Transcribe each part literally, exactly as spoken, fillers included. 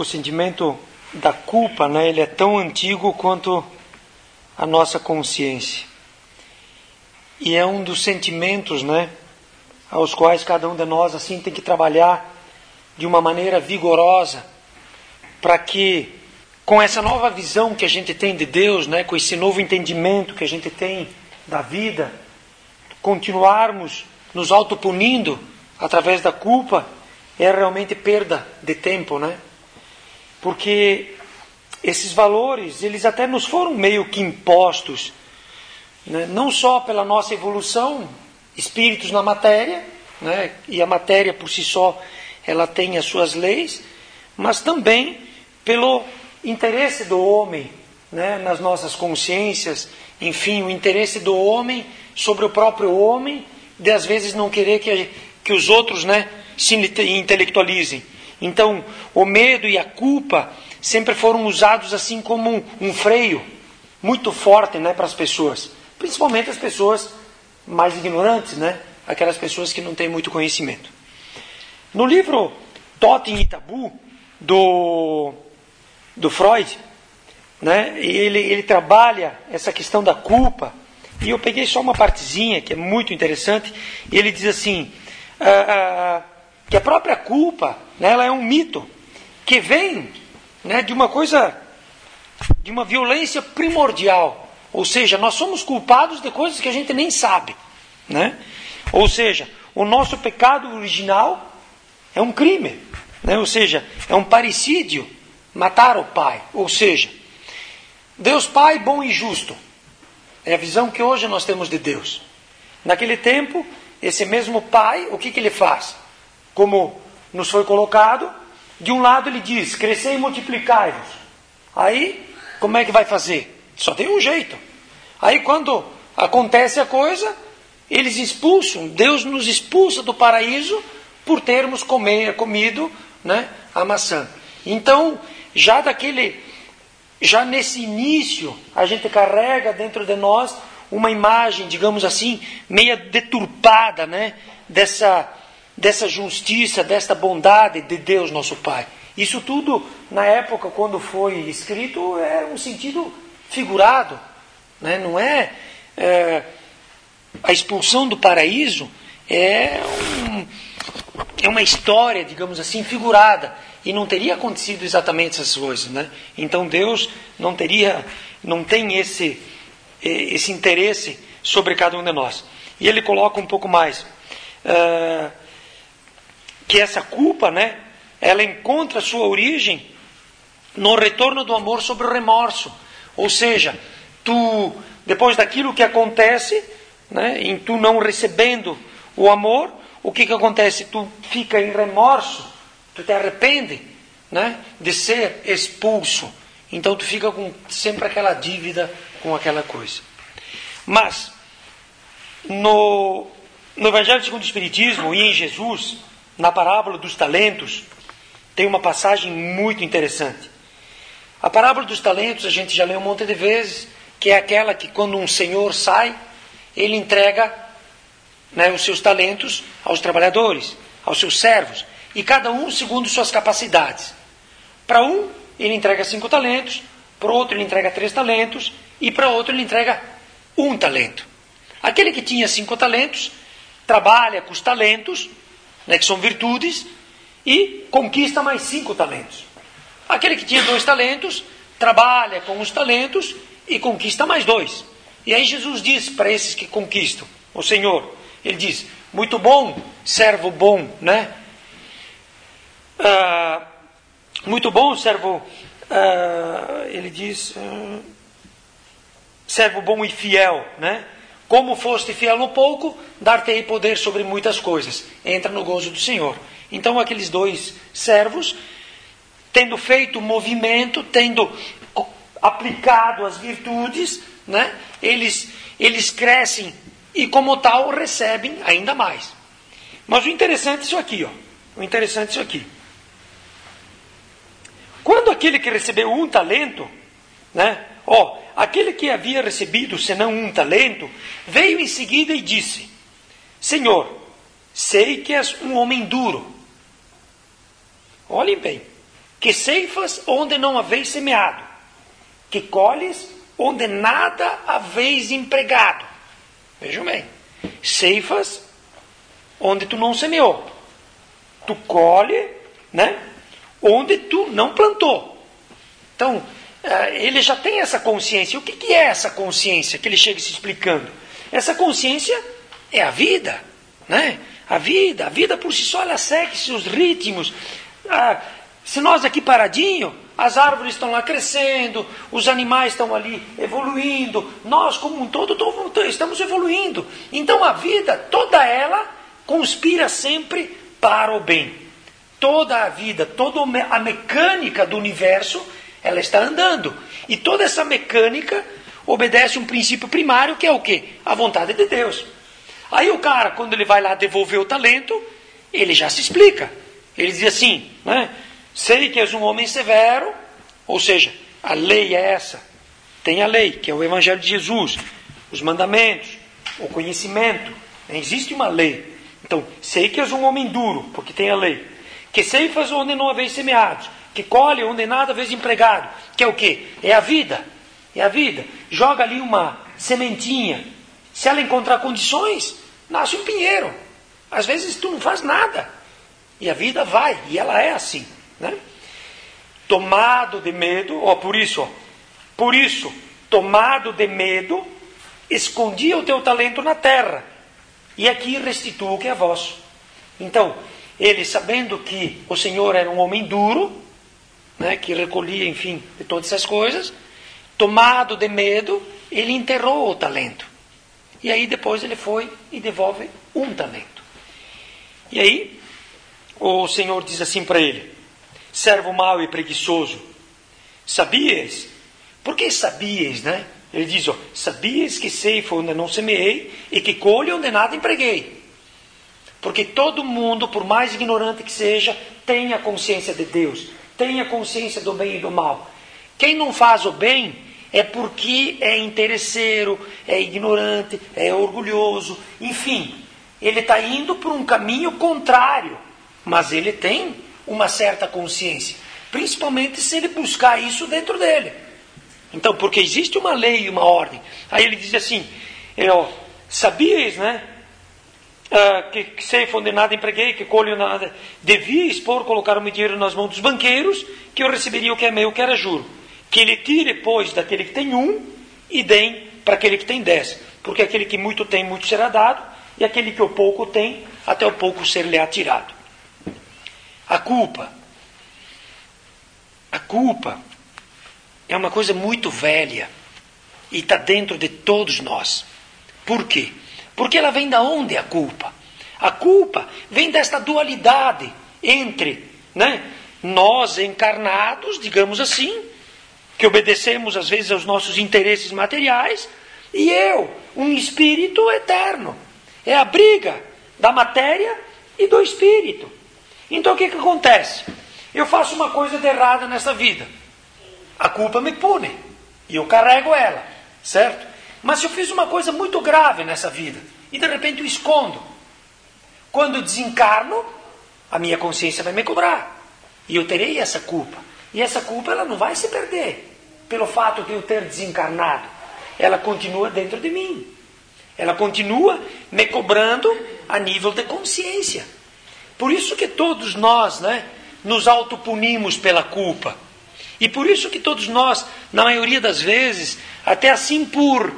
o sentimento da culpa, né, ele é tão antigo quanto a nossa consciência. E é um dos sentimentos, né, aos quais cada um de nós assim tem que trabalhar de uma maneira vigorosa, para que com essa nova visão que a gente tem de Deus, né, com esse novo entendimento que a gente tem da vida, continuarmos nos autopunindo através da culpa é realmente perda de tempo, né? Porque esses valores, eles até nos foram meio que impostos, né? Não só pela nossa evolução, espíritos na matéria, né? E a matéria por si só, ela tem as suas leis, mas também pelo interesse do homem, né? Nas nossas consciências, enfim, o interesse do homem sobre o próprio homem, de às vezes não querer que, que os outros, né, se intelectualizem. Então, o medo e a culpa sempre foram usados assim como um, um freio muito forte, né, para as pessoas. Principalmente as pessoas mais ignorantes, né, aquelas pessoas que não têm muito conhecimento. No livro Totem e Tabu, do, do Freud, né, ele, ele trabalha essa questão da culpa. E eu peguei só uma partezinha que é muito interessante. E ele diz assim, ah, ah, que a própria culpa, né, ela é um mito que vem, né, de uma coisa, de uma violência primordial. Ou seja, nós somos culpados de coisas que a gente nem sabe, né? Ou seja, o nosso pecado original é um crime, né? Ou seja, é um parricídio, matar o pai. Ou seja, Deus Pai bom e justo. É a visão que hoje nós temos de Deus. Naquele tempo, esse mesmo Pai, o que, que ele faz? Como nos foi colocado, de um lado ele diz, crescei e multiplicai-vos. Aí, como é que vai fazer? Só tem um jeito. Aí quando acontece a coisa, eles expulsam, Deus nos expulsa do paraíso por termos comer, comido, né, a maçã. Então, já daquele... Já nesse início, a gente carrega dentro de nós uma imagem, digamos assim, meia deturpada, né? Dessa, dessa justiça, dessa bondade de Deus, nosso Pai. Isso tudo, na época, quando foi escrito, é um sentido figurado, né? Não é, é... A expulsão do paraíso é, um, é uma história, digamos assim, figurada. E não teria acontecido exatamente essas coisas, né? Então Deus não teria, não tem esse, esse interesse sobre cada um de nós. E ele coloca um pouco mais, uh, que essa culpa, né, ela encontra sua origem no retorno do amor sobre o remorso. Ou seja, tu, depois daquilo que acontece, né, em tu não recebendo o amor, o que que acontece? Tu fica em remorso. Tu te arrepende, né, de ser expulso. Então tu fica com sempre aquela dívida com aquela coisa. Mas, no, no Evangelho segundo o Espiritismo e em Jesus, na parábola dos talentos, tem uma passagem muito interessante. A parábola dos talentos a gente já leu um monte de vezes, que é aquela que quando um senhor sai, ele entrega, né, os seus talentos aos trabalhadores, aos seus servos. E cada um segundo suas capacidades. Para um, ele entrega cinco talentos, para o outro ele entrega três talentos, e para outro ele entrega um talento. Aquele que tinha cinco talentos, trabalha com os talentos, né, que são virtudes, e conquista mais cinco talentos. Aquele que tinha dois talentos, trabalha com os talentos e conquista mais dois. E aí Jesus diz para esses que conquistam, o Senhor, ele diz, muito bom, servo bom, né? Uh, muito bom, servo, uh, ele diz, uh, servo bom e fiel, né? Como foste fiel no pouco, dar-te-ei poder sobre muitas coisas. Entra no gozo do Senhor. Então aqueles dois servos, tendo feito o movimento, tendo aplicado as virtudes, né? Eles, eles crescem e como tal recebem ainda mais. Mas o interessante é isso aqui, ó. O interessante é isso aqui. Quando aquele que recebeu um talento, né, ó, aquele que havia recebido senão um talento, veio em seguida e disse, Senhor, sei que és um homem duro. Olhem bem, que ceifas onde não haveis semeado, que colhes onde nada haveis empregado. Vejam bem, ceifas onde tu não semeou, tu colhe, né, onde tu não plantou. Então, ele já tem essa consciência. O que é essa consciência que ele chega se explicando? Essa consciência é a vida, né? A vida, a vida por si só, ela segue seus ritmos. Ah, se nós aqui paradinho, as árvores estão lá crescendo, os animais estão ali evoluindo, nós como um todo estamos evoluindo. Então a vida, toda ela, conspira sempre para o bem. Toda a vida, toda a mecânica do universo, ela está andando. E toda essa mecânica obedece um princípio primário, que é o quê? A vontade de Deus. Aí o cara, quando ele vai lá devolver o talento, ele já se explica. Ele diz assim, né? Sei que és um homem severo, ou seja, a lei é essa. Tem a lei, que é o Evangelho de Jesus, os mandamentos, o conhecimento. Existe uma lei. Então, sei que és um homem duro, porque tem a lei. Que ceifas onde não haveis semeado, que colhe onde nada haveis empregado. Que é o quê? É a vida. É a vida. Joga ali uma sementinha. Se ela encontrar condições, nasce um pinheiro. Às vezes tu não faz nada. E a vida vai. E ela é assim, né? Tomado de medo, ó, por isso, ó, por isso, tomado de medo, escondia o teu talento na terra. E aqui restituo o que é vosso. Então, ele, sabendo que o Senhor era um homem duro, né, que recolhia, enfim, de todas essas coisas, tomado de medo, ele enterrou o talento. E aí depois ele foi e devolve um talento. E aí o Senhor diz assim para ele: servo mau e preguiçoso, sabias? Por que sabias, né? Ele diz, ó, sabias que ceifo onde não semeei e que colho onde nada empreguei. Porque todo mundo, por mais ignorante que seja, tem a consciência de Deus, tem a consciência do bem e do mal. Quem não faz o bem é porque é interesseiro, é ignorante, é orgulhoso, enfim, ele está indo por um caminho contrário, mas ele tem uma certa consciência, principalmente se ele buscar isso dentro dele. Então, porque existe uma lei e uma ordem. Aí ele diz assim, ó, sabias, né? Uh, que, que ceifo onde nada empreguei, que colho nada. Devia expor, colocar o meu dinheiro nas mãos dos banqueiros, que eu receberia o que é meu, que era juro. Que ele tire, pois, daquele que tem um, e deem para aquele que tem dez. Porque aquele que muito tem, muito será dado, e aquele que o pouco tem, até o pouco ser-lhe atirado. A culpa. A culpa é uma coisa muito velha, e está dentro de todos nós. Por quê? Porque ela vem da onde a culpa? A culpa vem desta dualidade entre, né, nós encarnados, digamos assim, que obedecemos às vezes aos nossos interesses materiais, e eu, um espírito eterno. É a briga da matéria e do espírito. Então o que, que acontece? Eu faço uma coisa de errada nessa vida. A culpa me pune. E eu carrego ela, certo? Mas se eu fiz uma coisa muito grave nessa vida, e de repente eu escondo, quando eu desencarno, a minha consciência vai me cobrar. E eu terei essa culpa. E essa culpa ela não vai se perder pelo fato de eu ter desencarnado. Ela continua dentro de mim. Ela continua me cobrando a nível de consciência. Por isso que todos nós, né, nos autopunimos pela culpa. E por isso que todos nós, na maioria das vezes, até assim por,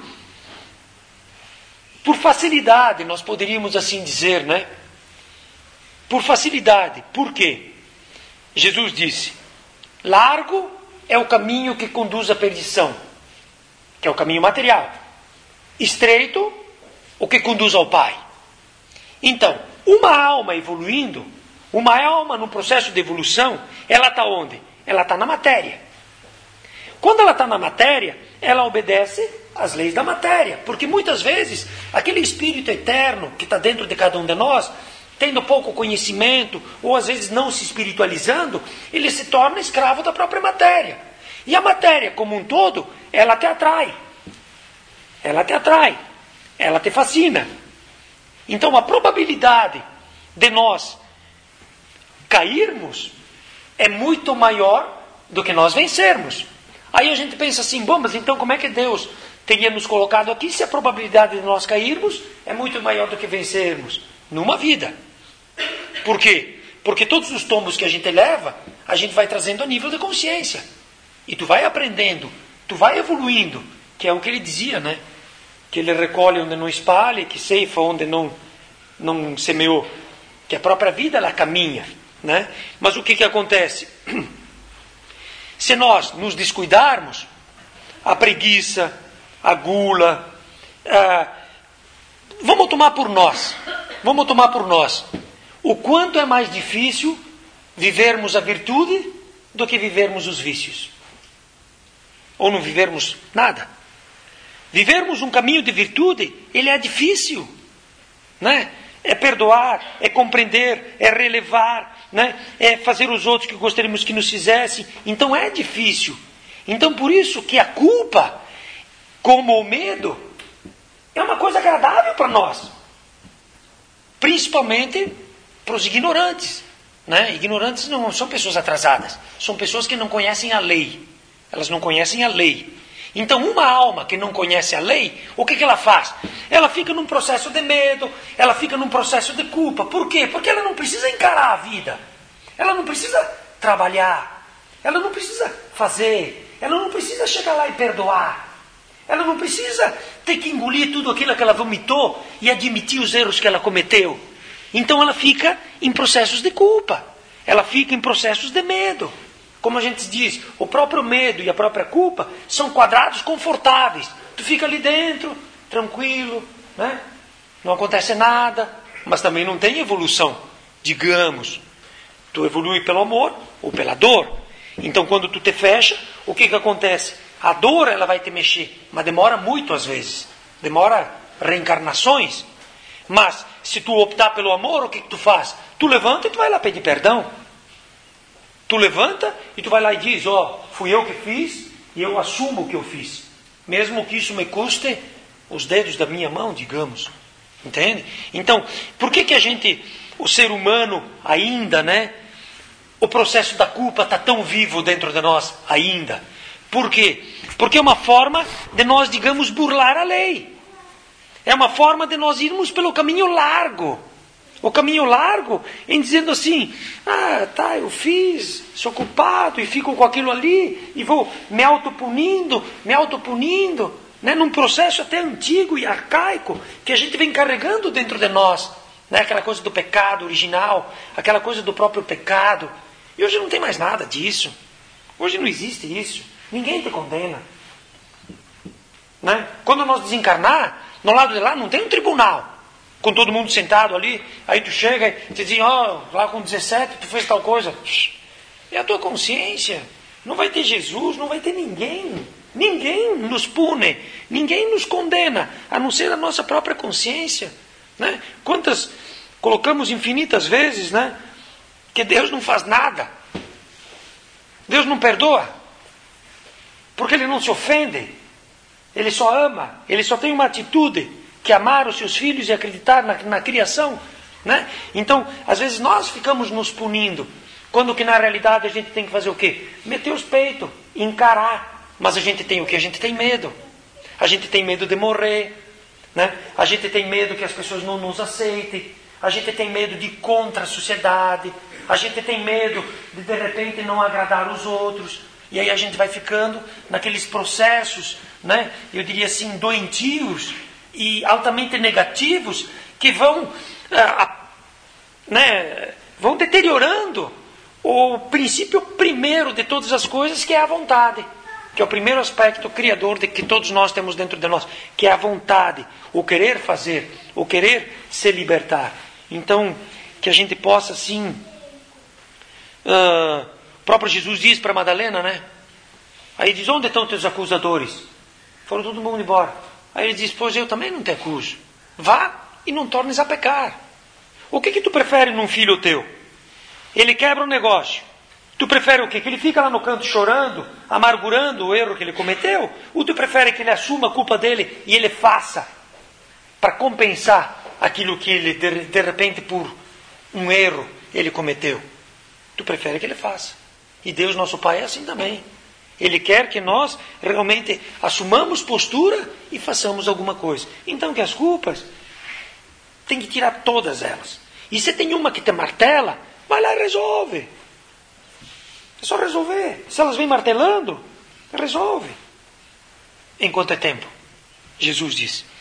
por facilidade, nós poderíamos assim dizer, né? Por facilidade. Por quê? Jesus disse, largo é o caminho que conduz à perdição, que é o caminho material. Estreito, o que conduz ao Pai. Então, uma alma evoluindo, uma alma no processo de evolução, ela está onde? Ela está na matéria. Quando ela está na matéria, ela obedece às leis da matéria. Porque muitas vezes, aquele espírito eterno que está dentro de cada um de nós, tendo pouco conhecimento, ou às vezes não se espiritualizando, ele se torna escravo da própria matéria. E a matéria como um todo, ela te atrai. Ela te atrai. Ela te fascina. Então a probabilidade de nós cairmos é muito maior do que nós vencermos. Aí a gente pensa assim, bom, mas então como é que Deus teria nos colocado aqui se a probabilidade de nós cairmos é muito maior do que vencermos? Numa vida. Por quê? Porque todos os tombos que a gente leva, a gente vai trazendo a nível da consciência. E tu vai aprendendo, tu vai evoluindo, que é o que ele dizia, né? Que ele recolhe onde não espalha, que ceifa onde não, não semeou. Que a própria vida, ela caminha, né? Mas o que que acontece? Se nós nos descuidarmos, a preguiça, a gula, a... vamos tomar por nós, vamos tomar por nós. O quanto é mais difícil vivermos a virtude do que vivermos os vícios. Ou não vivermos nada. Vivermos um caminho de virtude, ele é difícil, né? É perdoar, é compreender, é relevar, né? É fazer os outros que gostaríamos que nos fizessem. Então é difícil. Então por isso que a culpa, como o medo, é uma coisa agradável para nós. Principalmente para os ignorantes, né? Ignorantes não são pessoas atrasadas, são pessoas que não conhecem a lei. Elas não conhecem a lei. Então uma alma que não conhece a lei, o que, que ela faz? Ela fica num processo de medo, ela fica num processo de culpa. Por quê? Porque ela não precisa encarar a vida. Ela não precisa trabalhar. Ela não precisa fazer. Ela não precisa chegar lá e perdoar. Ela não precisa ter que engolir tudo aquilo que ela vomitou e admitir os erros que ela cometeu. Então ela fica em processos de culpa. Ela fica em processos de medo. Como a gente diz, o próprio medo e a própria culpa são quadrados confortáveis. Tu fica ali dentro, tranquilo, né? Não acontece nada, mas também não tem evolução. Digamos, tu evolui pelo amor ou pela dor. Então quando tu te fecha, o que que acontece? A dor ela vai te mexer, mas demora muito às vezes. Demora reencarnações. Mas se tu optar pelo amor, o que que tu faz? Tu levanta e tu vai lá pedir perdão. Tu levanta e tu vai lá e diz, ó, oh, fui eu que fiz e eu assumo o que eu fiz. Mesmo que isso me custe os dedos da minha mão, digamos. Entende? Então, por que que a gente, o ser humano ainda, né? O processo da culpa está tão vivo dentro de nós ainda. Por quê? Porque é uma forma de nós, digamos, burlar a lei. É uma forma de nós irmos pelo caminho largo. O caminho largo em dizendo assim, ah, tá, eu fiz, sou culpado e fico com aquilo ali e vou me autopunindo, me autopunindo, né, num processo até antigo e arcaico que a gente vem carregando dentro de nós, né, aquela coisa do pecado original, aquela coisa do próprio pecado. E hoje não tem mais nada disso. Hoje não existe isso. Ninguém te condena. Né? Quando nós desencarnar, no lado de lá não tem um tribunal. Com todo mundo sentado ali, aí tu chega e te diz, ó, oh, lá com dezessete tu fez tal coisa. É a tua consciência. Não vai ter Jesus, não vai ter ninguém. Ninguém nos pune, ninguém nos condena, a não ser a nossa própria consciência. Né? Quantas colocamos infinitas vezes, né, que Deus não faz nada. Deus não perdoa. Porque Ele não se ofende. Ele só ama. Ele só tem uma atitude, que é amar os seus filhos e acreditar na, na criação, né? Então, às vezes nós ficamos nos punindo, quando que na realidade a gente tem que fazer o quê? Meter os peitos, encarar. Mas a gente tem o quê? A gente tem medo. A gente tem medo de morrer, né? A gente tem medo que as pessoas não nos aceitem. A gente tem medo de ir contra a sociedade. A gente tem medo de de repente não agradar os outros. E aí a gente vai ficando naqueles processos, né? Eu diria assim, doentios e altamente negativos, que vão, ah, né, vão deteriorando o princípio primeiro de todas as coisas, que é a vontade, que é o primeiro aspecto criador de que todos nós temos dentro de nós, que é a vontade, o querer fazer, o querer se libertar. Então, que a gente possa assim, ah, o próprio Jesus diz para Madalena, né? Aí diz, onde estão teus acusadores? Foram todo mundo embora. Aí ele diz, pois eu também não te acuso. Vá e não tornes a pecar. O que que tu prefere num filho teu? Ele quebra um negócio. Tu prefere o quê? Que ele fica lá no canto chorando, amargurando o erro que ele cometeu? Ou tu prefere que ele assuma a culpa dele e ele faça para compensar aquilo que ele, de, de repente, por um erro, ele cometeu? Tu prefere que ele faça. E Deus, nosso Pai, é assim também. Ele quer que nós realmente assumamos postura e façamos alguma coisa. Então que as culpas, tem que tirar todas elas. E se tem uma que te martela, vai lá e resolve. É só resolver. Se elas vêm martelando, resolve. Enquanto é tempo. Jesus diz.